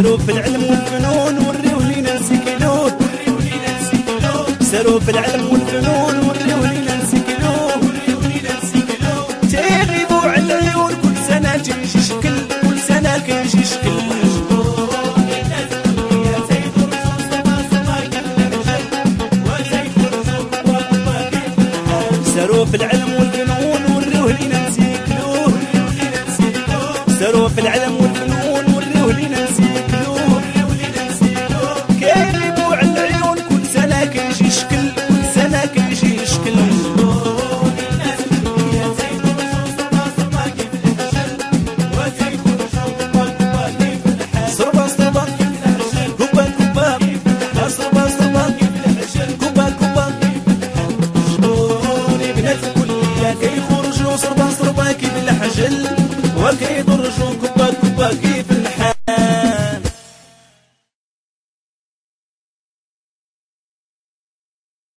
ساروا في العلم والفنون وريو لينا نسكلون، ساروا في العلم والفنون وريو لينا نسكلون، تغيبوا على العيون كل سنة تيجي شكل، كل سنة كيجي شكل. ساروا في العلم والفنون وريو لينا نسكلون، ساروا في العلم والفنون وريو لينا نسكلون، كيغيبوا على العيون كل سنة كيجي شكل، كل سنة كيجي شكل. صربة صربة كبة كبة، صربة صربة كبة كبة، شكوني بنات الكلية كيخرجوا صربة صربة كيف الحجل وكيض